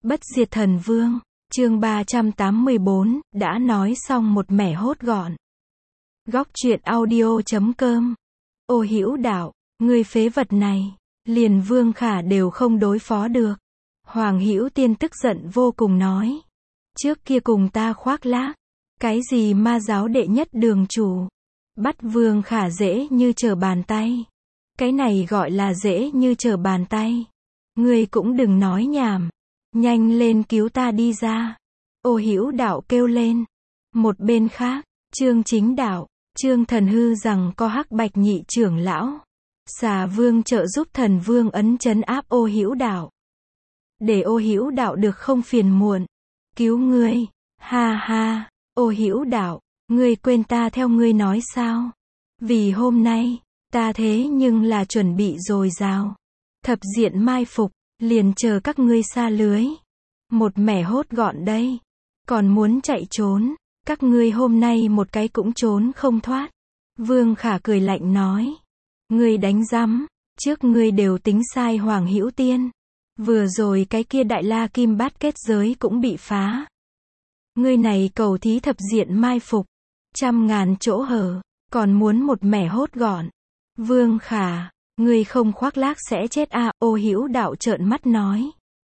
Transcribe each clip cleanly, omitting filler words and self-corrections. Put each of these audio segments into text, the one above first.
Bất diệt thần vương, chương 384, đã nói xong một mẻ hốt gọn. Góc truyện audio.com. Ô Hữu Đạo, ngươi phế vật này, liền Vương Khả đều không đối phó được. Hoàng Hữu Tiên tức giận vô cùng nói. Trước kia cùng ta khoác lác, cái gì ma giáo đệ nhất đường chủ, bắt Vương Khả dễ như trở bàn tay. Cái này gọi là dễ như trở bàn tay. Ngươi cũng đừng nói nhảm. Nhanh lên cứu ta đi ra. Ô Hữu Đạo kêu lên. Một bên khác, Trương Chính Đạo, Trương Thần Hư rằng có Hắc Bạch nhị trưởng lão. Xà Vương trợ giúp Thần Vương ấn trấn áp Ô Hữu Đạo. Để Ô Hữu Đạo được không phiền muộn. Cứu ngươi. Ha ha, Ô Hữu Đạo, ngươi quên ta theo ngươi nói sao? Vì hôm nay, ta thế nhưng là chuẩn bị dồi dào. Thập diện mai phục, liền chờ các ngươi sa lưới. Một mẻ hốt gọn đây. Còn muốn chạy trốn, các ngươi hôm nay một cái cũng trốn không thoát. Vương Khả cười lạnh nói. Ngươi đánh rắm, trước ngươi đều tính sai Hoàng Hữu Tiên. Vừa rồi cái kia Đại La Kim Bát kết giới cũng bị phá. Ngươi này cầu thí thập diện mai phục, trăm ngàn chỗ hở, còn muốn một mẻ hốt gọn. Vương Khả, ngươi không khoác lác sẽ chết à? Ô Hữu Đạo trợn mắt nói.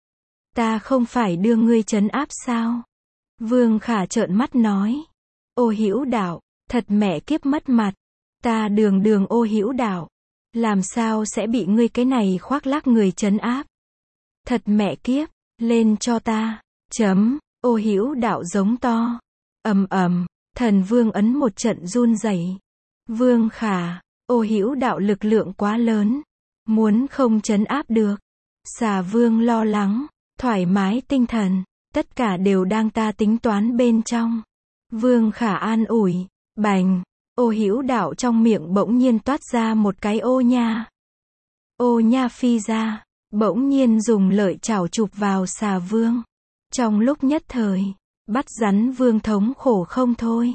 Ta không phải đưa ngươi trấn áp sao? Vương Khả trợn mắt nói. Ô Hữu Đạo, thật mẹ kiếp mất mặt. Ta đường Ô Hữu Đạo, làm sao sẽ bị ngươi cái này khoác lác người trấn áp? Thật mẹ kiếp, lên cho ta. Chấm. Ô Hữu Đạo giống to. Ầm ầm, Thần Vương ấn một trận run rẩy. Vương Khả, Ô Hữu Đạo lực lượng quá lớn, muốn không trấn áp được. Xà Vương lo lắng, thoải mái tinh thần, tất cả đều đang ta tính toán bên trong. Vương Khả an ủi. Bành, Ô Hữu Đạo trong miệng bỗng nhiên toát ra một cái ô nha. Ô nha phi ra, bỗng nhiên dùng lợi chảo chụp vào Xà Vương. Trong lúc nhất thời, bắt rắn Vương thống khổ không thôi.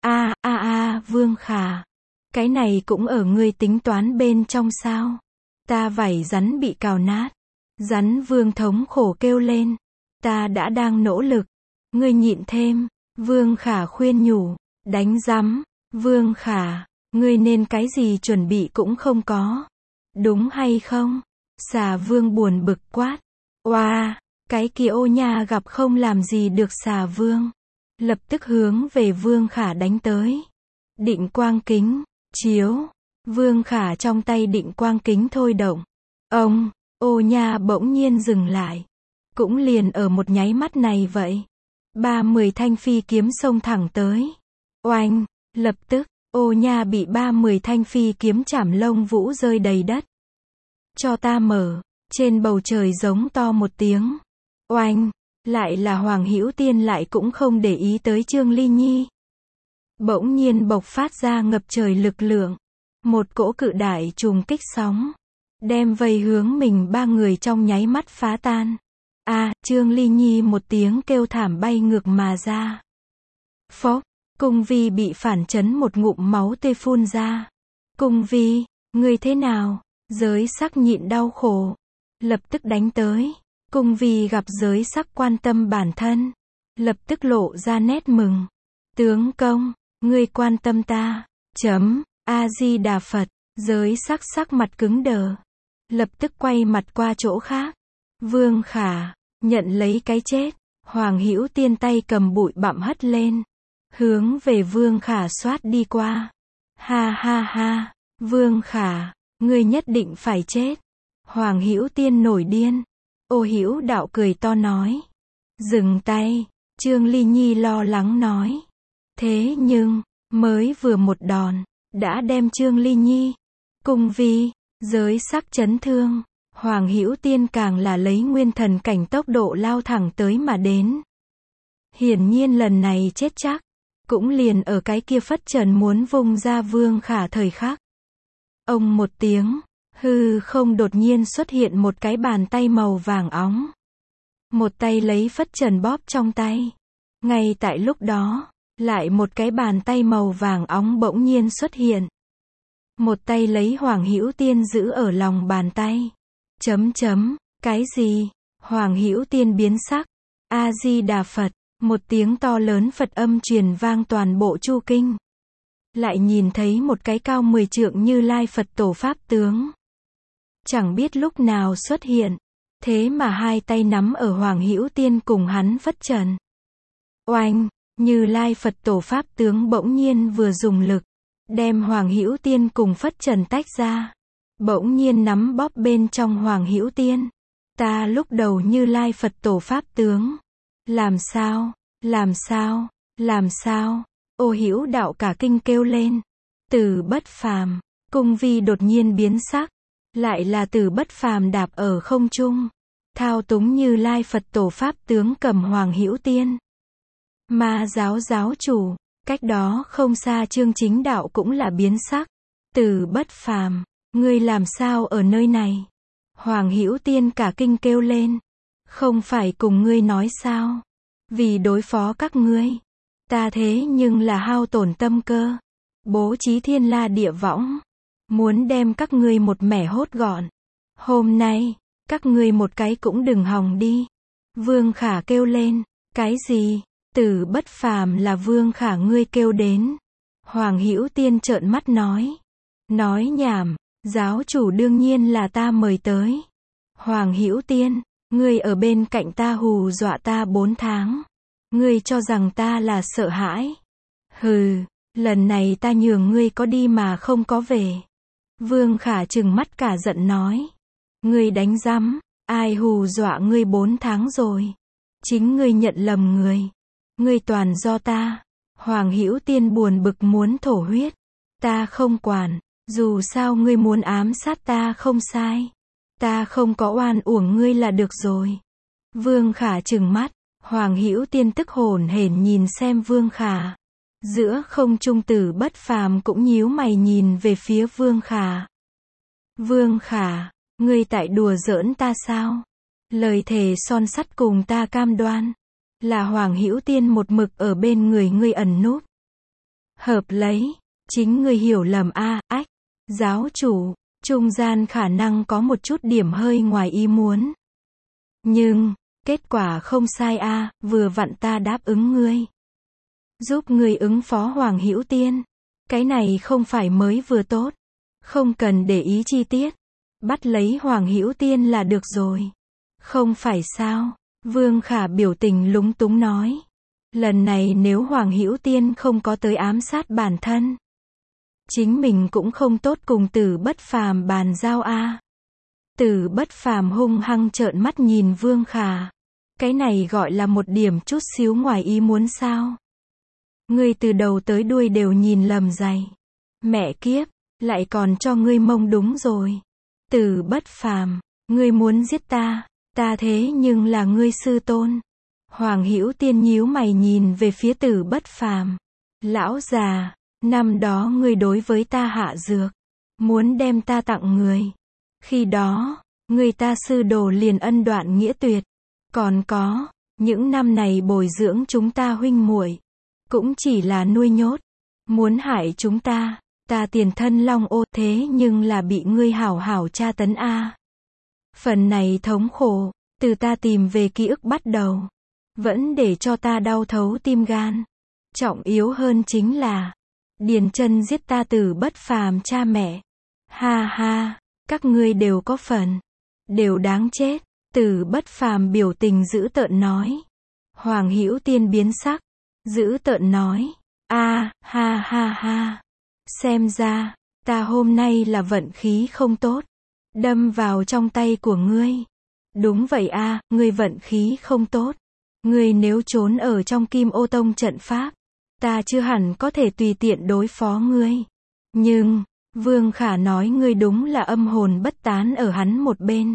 Vương Khả, cái này cũng ở ngươi tính toán bên trong sao? Ta vảy rắn bị cào nát. Rắn Vương thống khổ kêu lên. Ta đã đang nỗ lực. Ngươi nhịn thêm. Vương Khả khuyên nhủ. Đánh rắm. Vương Khả, ngươi nên cái gì chuẩn bị cũng không có. Đúng hay không? Xà Vương buồn bực quát. Oa, cái kia ô nha gặp không làm gì được Xà Vương. Lập tức hướng về Vương Khả đánh tới. Định quang kính, chiếu. Vương Khả trong tay định quang kính thôi động. Ông, ô nha bỗng nhiên dừng lại. Cũng liền ở một nháy mắt này vậy. 30 thanh phi kiếm xông thẳng tới. Oanh, lập tức, ô nha bị 30 thanh phi kiếm chảm lông vũ rơi đầy đất. Cho ta mở, trên bầu trời giống to một tiếng. Oanh, lại là Hoàng Hữu Tiên lại cũng không để ý tới Trương Ly Nhi. Bỗng nhiên bộc phát ra ngập trời lực lượng. Một cỗ cự đại trùng kích sóng. Đem vây hướng mình ba người trong nháy mắt phá tan. Trương Ly Nhi một tiếng kêu thảm bay ngược mà ra. Phốc, Cung Vi bị phản chấn một ngụm máu tươi phun ra. Cung Vi, ngươi thế nào? Giới sắc nhịn đau khổ. Lập tức đánh tới. Cung Vi gặp giới sắc quan tâm bản thân. Lập tức lộ ra nét mừng. Tướng công, ngươi quan tâm ta. A-di-đà Phật. Giới sắc sắc mặt cứng đờ. Lập tức quay mặt qua chỗ khác. Vương Khả, nhận lấy cái chết. Hoàng Hữu Tiên tay cầm bụi bặm hất lên. Hướng về Vương Khả xoát đi qua. Ha ha ha, Vương Khả, ngươi nhất định phải chết. Hoàng Hữu Tiên nổi điên. Ô Hữu Đạo cười to nói. Dừng tay, Trương Ly Nhi lo lắng nói. Thế nhưng, mới vừa một đòn, đã đem Trương Ly Nhi, Cung Vi, giới sắc chấn thương. Hoàng Hữu Tiên càng là lấy nguyên thần cảnh tốc độ lao thẳng tới mà đến. Hiển nhiên lần này chết chắc. Cũng liền ở cái kia phất trần muốn vung ra Vương Khả thời khắc. Ông một tiếng, hư không đột nhiên xuất hiện một cái bàn tay màu vàng óng. Một tay lấy phất trần bóp trong tay. Ngay tại lúc đó, lại một cái bàn tay màu vàng óng bỗng nhiên xuất hiện. Một tay lấy Hoàng Hữu Tiên giữ ở lòng bàn tay. Cái gì? Hoàng Hữu Tiên biến sắc. A Di Đà Phật, một tiếng to lớn Phật âm truyền vang toàn bộ Chu Kinh. Lại nhìn thấy một cái cao 10 trượng Như Lai Phật Tổ Pháp tướng. Chẳng biết lúc nào xuất hiện, thế mà hai tay nắm ở Hoàng Hữu Tiên cùng hắn phất trần. Oanh, Như Lai Phật Tổ Pháp tướng bỗng nhiên vừa dùng lực, đem Hoàng Hữu Tiên cùng phất trần tách ra. Bỗng nhiên nắm bóp bên trong Hoàng Hữu Tiên. Ta lúc đầu Như Lai Phật Tổ Pháp tướng. Làm sao, làm sao, làm sao? Ô Hữu Đạo cả kinh kêu lên. Từ Bất Phàm, Cung Vi đột nhiên biến sắc. Lại là Từ Bất Phàm đạp ở không trung, thao túng Như Lai Phật Tổ Pháp tướng cầm Hoàng Hữu Tiên. Ma giáo giáo chủ, cách đó không xa Trương Chính Đạo cũng là biến sắc. Từ Bất Phàm, ngươi làm sao ở nơi này? Hoàng Hữu Tiên cả kinh kêu lên. Không phải cùng ngươi nói sao? Vì đối phó các ngươi, ta thế nhưng là hao tổn tâm cơ, bố trí thiên la địa võng, muốn đem các ngươi một mẻ hốt gọn. Hôm nay, các ngươi một cái cũng đừng hòng đi. Vương Khả kêu lên. Cái gì? Từ Bất Phàm là Vương Khả ngươi kêu đến? Hoàng Hữu Tiên trợn mắt nói. Nói nhảm, giáo chủ đương nhiên là ta mời tới. Hoàng Hữu Tiên, ngươi ở bên cạnh ta hù dọa ta 4 tháng. Ngươi cho rằng ta là sợ hãi. Hừ, lần này ta nhường ngươi có đi mà không có về. Vương Khả trừng mắt cả giận nói. Ngươi đánh rắm, ai hù dọa ngươi 4 tháng rồi? Chính ngươi nhận lầm người. Ngươi toàn do ta. Hoàng Hữu Tiên buồn bực muốn thổ huyết. Ta không quản, dù sao ngươi muốn ám sát ta không sai. Ta không có oan uổng ngươi là được rồi. Vương Khả trừng mắt. Hoàng Hữu Tiên tức hổn hển nhìn xem Vương Khả. Giữa không trung Từ Bất Phàm cũng nhíu mày nhìn về phía Vương Khả. Vương Khả, ngươi tại đùa giỡn ta sao? Lời thề son sắt cùng ta cam đoan, là Hoàng Hữu Tiên một mực ở bên người ngươi ẩn núp. Hợp lấy, chính ngươi hiểu lầm a, ách. Giáo chủ, trung gian khả năng có một chút điểm hơi ngoài ý muốn. Nhưng, kết quả không sai a, vừa vặn ta đáp ứng ngươi. Giúp ngươi ứng phó Hoàng Hữu Tiên. Cái này không phải mới vừa tốt. Không cần để ý chi tiết. Bắt lấy Hoàng Hữu Tiên là được rồi. Không phải sao? Vương Khả biểu tình lúng túng nói. Lần này nếu Hoàng Hữu Tiên không có tới ám sát bản thân, chính mình cũng không tốt cùng Từ Bất Phàm bàn giao a. Từ Bất Phàm hung hăng trợn mắt nhìn Vương Khả. Cái này gọi là một điểm chút xíu ngoài ý muốn sao? Ngươi từ đầu tới đuôi đều nhìn lầm dày. Mẹ kiếp, lại còn cho ngươi mông đúng rồi. Từ Bất Phàm, ngươi muốn giết ta, ta thế nhưng là ngươi sư tôn. Hoàng Hữu Tiên nhíu mày nhìn về phía Từ Bất Phàm. Lão già, năm đó ngươi đối với ta hạ dược, muốn đem ta tặng người. Khi đó, người ta sư đồ liền ân đoạn nghĩa tuyệt. Còn có, những năm này bồi dưỡng chúng ta huynh muội, cũng chỉ là nuôi nhốt, muốn hại chúng ta. Ta tiền thân long ô thế nhưng là bị ngươi hảo hảo tra tấn a. Phần này thống khổ, từ ta tìm về ký ức bắt đầu, vẫn để cho ta đau thấu tim gan. Trọng yếu hơn chính là, Điền Chân giết ta Từ Bất Phàm cha mẹ. Ha ha, các ngươi đều có phần, đều đáng chết. Từ Bất Phàm biểu tình dữ tợn nói. Hoàng Hữu Tiên biến sắc, dữ tợn nói. A, ha ha ha. Xem ra, ta hôm nay là vận khí không tốt. Đâm vào trong tay của ngươi. Đúng vậy a, ngươi vận khí không tốt. Ngươi nếu trốn ở trong Kim Ô Tông trận pháp, ta chưa hẳn có thể tùy tiện đối phó ngươi. Nhưng, Vương Khả nói ngươi đúng là âm hồn bất tán ở hắn một bên.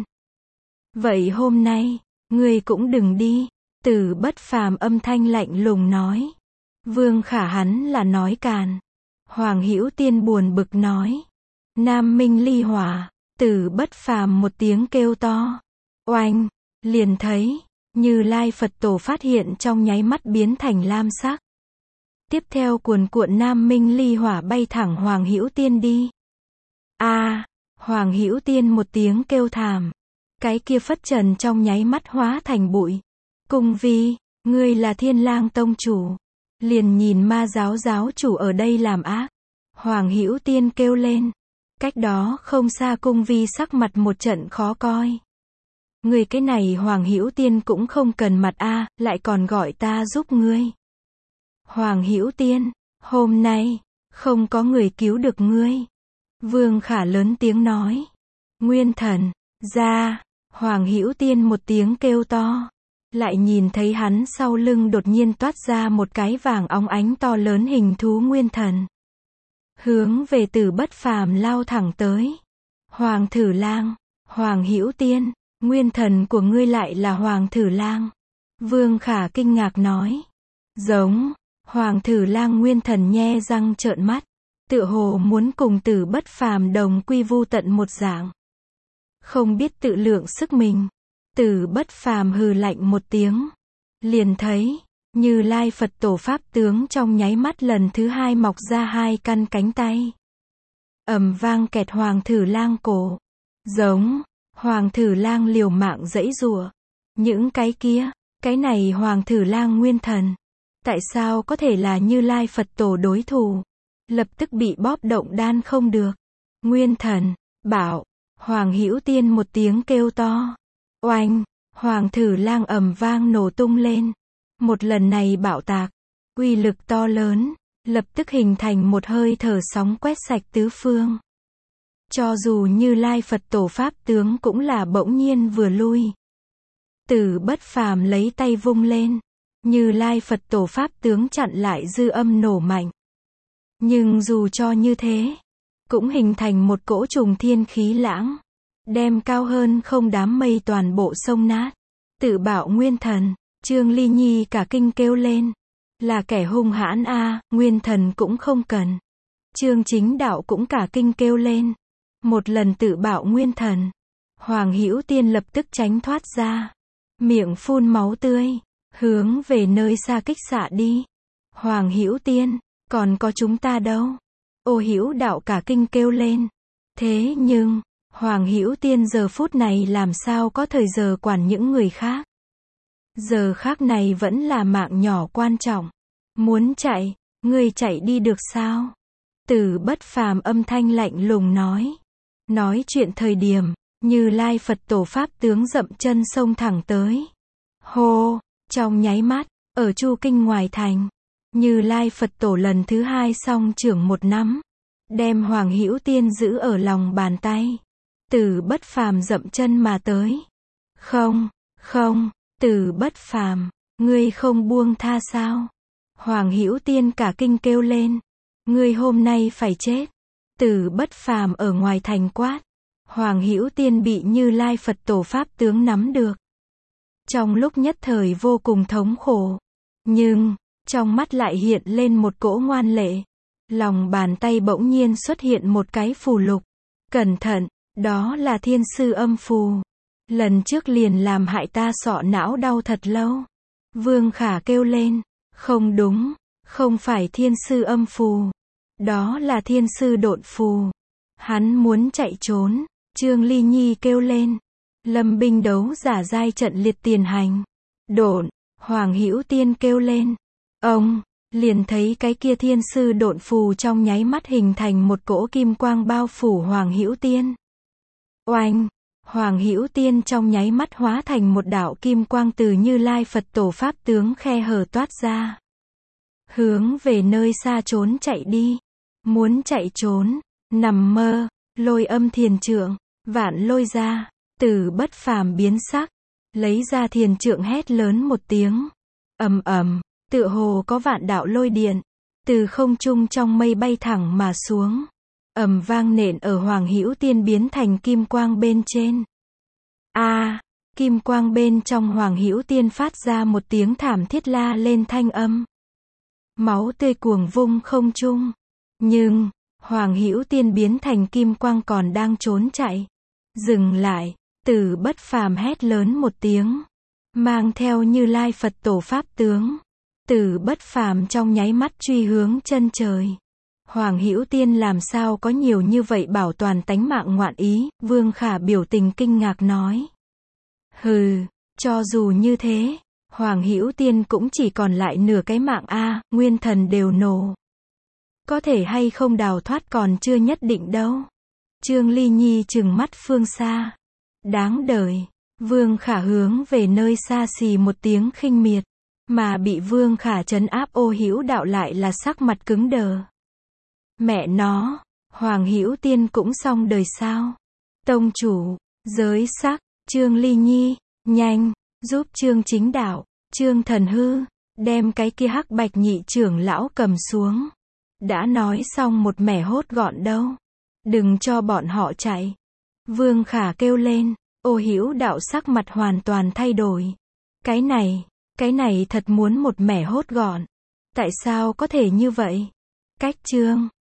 Vậy hôm nay, ngươi cũng đừng đi. Từ Bất Phàm âm thanh lạnh lùng nói. Vương Khả hắn là nói càn. Hoàng Hữu Tiên buồn bực nói. Nam Minh ly hỏa. Từ Bất Phàm một tiếng kêu to. Oanh, liền thấy, Như Lai Phật Tổ phát hiện trong nháy mắt biến thành lam sắc. Tiếp theo cuồn cuộn Nam Minh ly hỏa bay thẳng Hoàng Hữu Tiên đi. A, Hoàng Hữu Tiên một tiếng kêu thảm. Cái kia phất trần trong nháy mắt hóa thành bụi. Cung vi, ngươi là Thiên Lang tông chủ. Liền nhìn ma giáo giáo chủ ở đây làm ác. Hoàng Hữu Tiên kêu lên. Cách đó không xa cung vi sắc mặt một trận khó coi. Ngươi cái này Hoàng Hữu Tiên cũng không cần mặt a, lại còn gọi ta giúp ngươi. Hoàng Hữu Tiên, hôm nay, không có người cứu được ngươi. Vương Khả lớn tiếng nói. Nguyên thần, ra, Hoàng Hữu Tiên một tiếng kêu to. Lại nhìn thấy hắn sau lưng đột nhiên toát ra một cái vàng óng ánh to lớn hình thú nguyên thần. Hướng về Tử Bất Phàm lao thẳng tới. Hoàng Thử Lang, Hoàng Hữu Tiên, nguyên thần của ngươi lại là Hoàng Thử Lang. Vương Khả kinh ngạc nói. Giống, Hoàng Thử Lang nguyên thần nhe răng trợn mắt. Tựa hồ muốn cùng Tử Bất Phàm đồng quy vu tận một dạng. Không biết tự lượng sức mình. Tử Bất Phàm hừ lạnh một tiếng. Liền thấy, Như Lai Phật Tổ Pháp tướng trong nháy mắt lần thứ hai mọc ra hai căn cánh tay. Ầm vang kẹt Hoàng Thử Lang cổ. Giống, Hoàng Thử Lang liều mạng giãy giụa. Những cái này Hoàng Thử Lang nguyên thần. Tại sao có thể là Như Lai Phật Tổ đối thủ? Lập tức bị bóp động đan không được. Nguyên thần, bảo, Hoàng Hữu Tiên một tiếng kêu to. Oanh, Hoàng Thử Lang ầm vang nổ tung lên. Một lần này bạo tạc, uy lực to lớn, lập tức hình thành một hơi thở sóng quét sạch tứ phương. Cho dù Như Lai Phật Tổ Pháp tướng cũng là bỗng nhiên vừa lui. Tử Bất Phàm lấy tay vung lên. Như Lai Phật Tổ Pháp tướng chặn lại dư âm nổ mạnh. Nhưng dù cho như thế, cũng hình thành một cỗ trùng thiên khí lãng. Đem cao hơn không đám mây toàn bộ sông nát. Tự bạo nguyên thần, Trương Ly Nhi cả kinh kêu lên. Là kẻ hung hãn a, nguyên thần cũng không cần. Trương Chính Đạo cũng cả kinh kêu lên. Một lần tự bạo nguyên thần. Hoàng Hữu Tiên lập tức tránh thoát ra. Miệng phun máu tươi. Hướng về nơi xa kích xạ đi. Hoàng Hữu Tiên, còn có chúng ta đâu? Ô Hữu Đạo cả kinh kêu lên. Thế nhưng, Hoàng Hữu Tiên giờ phút này làm sao có thời giờ quản những người khác. Giờ khác này vẫn là mạng nhỏ quan trọng. Muốn chạy, ngươi chạy đi được sao? Tử Bất Phàm âm thanh lạnh lùng nói. Nói chuyện thời điểm, Như Lai Phật Tổ Pháp tướng dậm chân xông thẳng tới. Hô, trong nháy mắt, ở Chu Kinh ngoài thành, Như Lai Phật Tổ lần thứ hai song trưởng một nắm. Đem Hoàng Hữu Tiên giữ ở lòng bàn tay. Tử Bất Phàm dậm chân mà tới. Không, Tử Bất Phàm, ngươi không buông tha sao? Hoàng Hữu Tiên cả kinh kêu lên. Ngươi hôm nay phải chết. Tử Bất Phàm ở ngoài thành quát. Hoàng Hữu Tiên bị Như Lai Phật Tổ Pháp tướng nắm được. Trong lúc nhất thời vô cùng thống khổ. Nhưng, trong mắt lại hiện lên một cỗ ngoan lệ. Lòng bàn tay bỗng nhiên xuất hiện một cái phù lục. Cẩn thận, đó là Thiên Sư Âm Phù. Lần trước liền làm hại ta sọ não đau thật lâu. Vương Khả kêu lên. Không đúng, không phải Thiên Sư Âm Phù. Đó là Thiên Sư Độn Phù. Hắn muốn chạy trốn. Trương Ly Nhi kêu lên. Lâm binh đấu giả giai trận liệt tiền hành. Độn, Hoàng Hữu Tiên kêu lên. Ông, liền thấy cái kia Thiên Sư Độn Phù trong nháy mắt hình thành một cỗ kim quang bao phủ Hoàng Hữu Tiên. Oanh, Hoàng Hữu Tiên trong nháy mắt hóa thành một đạo kim quang từ Như Lai Phật Tổ Pháp tướng khe hở toát ra. Hướng về nơi xa trốn chạy đi. Muốn chạy trốn, nằm mơ, Lôi Âm Thiền Trượng, vạn lôi ra. Tử Bất Phàm biến sắc, lấy ra thiền trượng hét lớn một tiếng. Ầm ầm, tựa hồ có vạn đạo lôi điện, từ không trung trong mây bay thẳng mà xuống. Ầm vang nện ở Hoàng Hữu Tiên biến thành kim quang bên trên. A, kim quang bên trong Hoàng Hữu Tiên phát ra một tiếng thảm thiết la lên thanh âm. Máu tươi cuồng vung không trung. Nhưng, Hoàng Hữu Tiên biến thành kim quang còn đang trốn chạy. Dừng lại. Tử Bất Phàm hét lớn một tiếng, mang theo Như Lai Phật Tổ Pháp tướng. Tử Bất Phàm trong nháy mắt truy hướng chân trời. Hoàng Hữu Tiên làm sao có nhiều như vậy bảo toàn tánh mạng ngoạn ý? Vương Khả biểu tình kinh ngạc nói. Hừ, cho dù như thế, Hoàng Hữu Tiên cũng chỉ còn lại nửa cái mạng a, nguyên thần đều nổ. Có thể hay không đào thoát còn chưa nhất định đâu. Trương Ly Nhi trừng mắt phương xa. Đáng đời. Vương Khả hướng về nơi xa xì một tiếng khinh miệt. Mà bị Vương Khả trấn áp Ô Hữu Đạo lại là sắc mặt cứng đờ. Mẹ nó, Hoàng Hữu Tiên cũng xong đời sao? Tông chủ, giới sắc, Trương Ly Nhi, nhanh, giúp Trương Chính Đạo, Trương Thần Hư, đem cái kia hắc bạch nhị trưởng lão cầm xuống. Đã nói xong một mẻ hốt gọn đâu. Đừng cho bọn họ chạy. Vương Khả kêu lên, Ô Hữu Đạo sắc mặt hoàn toàn thay đổi. Cái này thật muốn một mẻ hốt gọn. Tại sao có thể như vậy? Cách chương